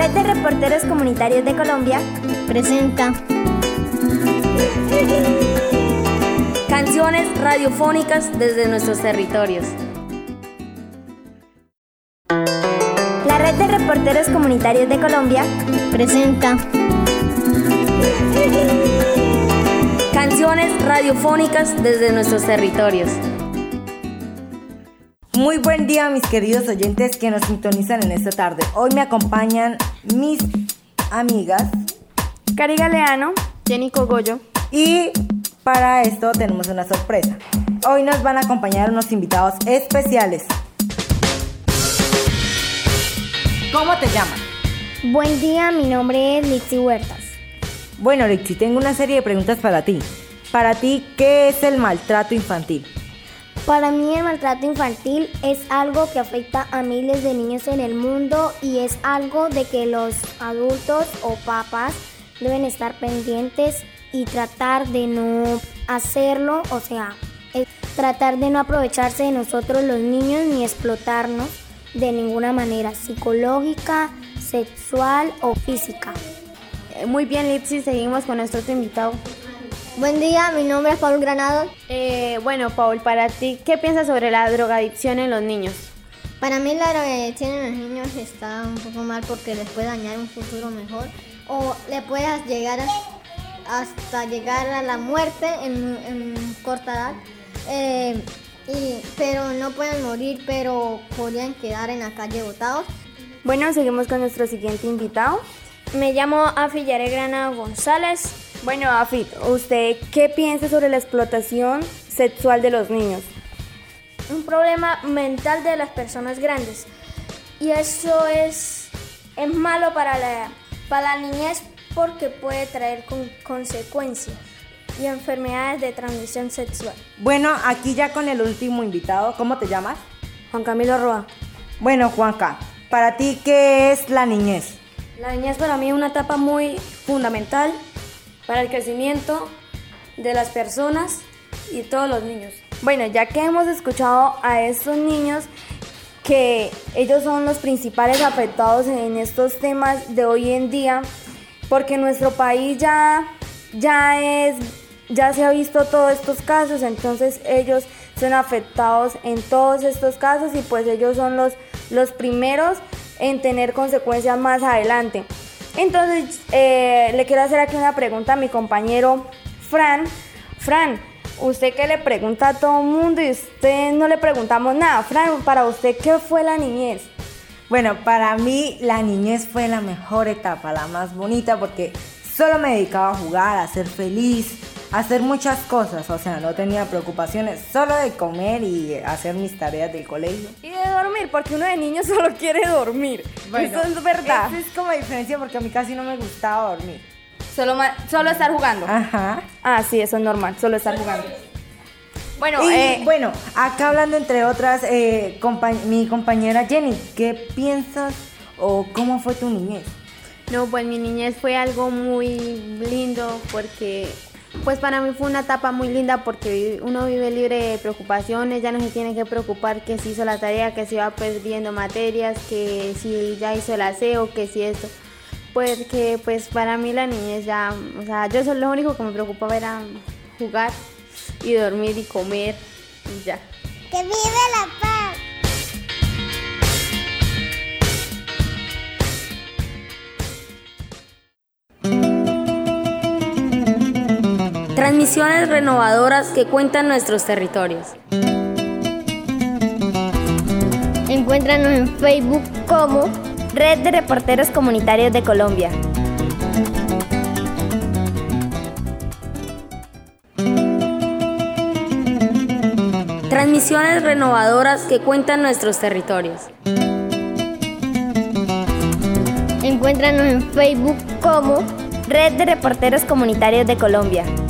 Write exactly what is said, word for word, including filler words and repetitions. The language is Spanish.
Red de Reporteros Comunitarios de Colombia presenta canciones radiofónicas desde nuestros territorios. La Red de Reporteros Comunitarios de Colombia presenta canciones radiofónicas desde nuestros territorios. Muy buen día, mis queridos oyentes que nos sintonizan en esta tarde. Hoy me acompañan mis amigas Cari Galeano, Jenny Cogollo. Y para esto tenemos una sorpresa. Hoy nos van a acompañar unos invitados especiales. ¿Cómo te llamas? Buen día, mi nombre es Lixi Huertas. Bueno, Lixi, tengo una serie de preguntas para ti. Para ti, ¿qué es el maltrato infantil? Para mí el maltrato infantil es algo que afecta a miles de niños en el mundo y es algo de que los adultos o papás deben estar pendientes y tratar de no hacerlo, o sea, tratar de no aprovecharse de nosotros los niños ni explotarnos de ninguna manera psicológica, sexual o física. Muy bien, Lipsy, seguimos con nuestro otro invitado. Buen día, mi nombre es Paul Granado. Eh, bueno, Paul, para ti, ¿qué piensas sobre la drogadicción en los niños? Para mí la drogadicción en los niños está un poco mal porque les puede dañar un futuro mejor o le puede llegar a, hasta llegar a la muerte en, en corta edad. Eh, y, pero no pueden morir, pero podrían quedar en la calle botados. Bueno, seguimos con nuestro siguiente invitado. Me llamo Afi Yare Granado González. Bueno, Afi, ¿usted qué piensa sobre la explotación sexual de los niños? Un problema mental de las personas grandes. Y eso es, es malo para la, para la niñez porque puede traer con, consecuencias y enfermedades de transmisión sexual. Bueno, aquí ya con el último invitado, ¿cómo te llamas? Juan Camilo Roa. Bueno, Juanca, para ti, ¿qué es la niñez? La niñez para mí es una etapa muy fundamental para el crecimiento de las personas y todos los niños. Bueno, ya que hemos escuchado a estos niños que ellos son los principales afectados en estos temas de hoy en día, porque en nuestro país ya, ya, es, ya se ha visto todos estos casos, entonces ellos son afectados en todos estos casos y pues ellos son los, los primeros en tener consecuencias más adelante. Entonces, eh, le quiero hacer aquí una pregunta a mi compañero Fran. Fran, usted que le pregunta a todo el mundo y usted no le preguntamos nada. Fran, para usted, ¿qué fue la niñez? Bueno, para mí la niñez fue la mejor etapa, la más bonita, porque solo me dedicaba a jugar, a ser feliz, a hacer muchas cosas. O sea, no tenía preocupaciones, solo de comer y hacer mis tareas del colegio. Y de dormir, porque uno de niño solo quiere dormir. Bueno, eso es verdad. Eso es como diferencia porque a mí casi no me gustaba dormir. Solo, solo estar jugando. Ajá. Ah, sí, eso es normal, solo estar jugando. Bueno, y, eh, bueno, acá hablando entre otras, eh, compa- mi compañera Jenny, ¿qué piensas o cómo fue tu niñez? No, pues mi niñez fue algo muy lindo porque, pues para mí fue una etapa muy linda porque uno vive libre de preocupaciones, ya no se tiene que preocupar que si hizo la tarea, que si va perdiendo materias, que si ya hizo el aseo, que si esto. Porque pues para mí la niñez ya, o sea, yo solo lo único que me preocupaba era jugar y dormir y comer y ya. ¡Que vive la paz! Transmisiones renovadoras que cuentan nuestros territorios. Encuéntranos en Facebook como Red de Reporteros Comunitarios de Colombia. Transmisiones renovadoras que cuentan nuestros territorios. Encuéntranos en Facebook como Red de Reporteros Comunitarios de Colombia.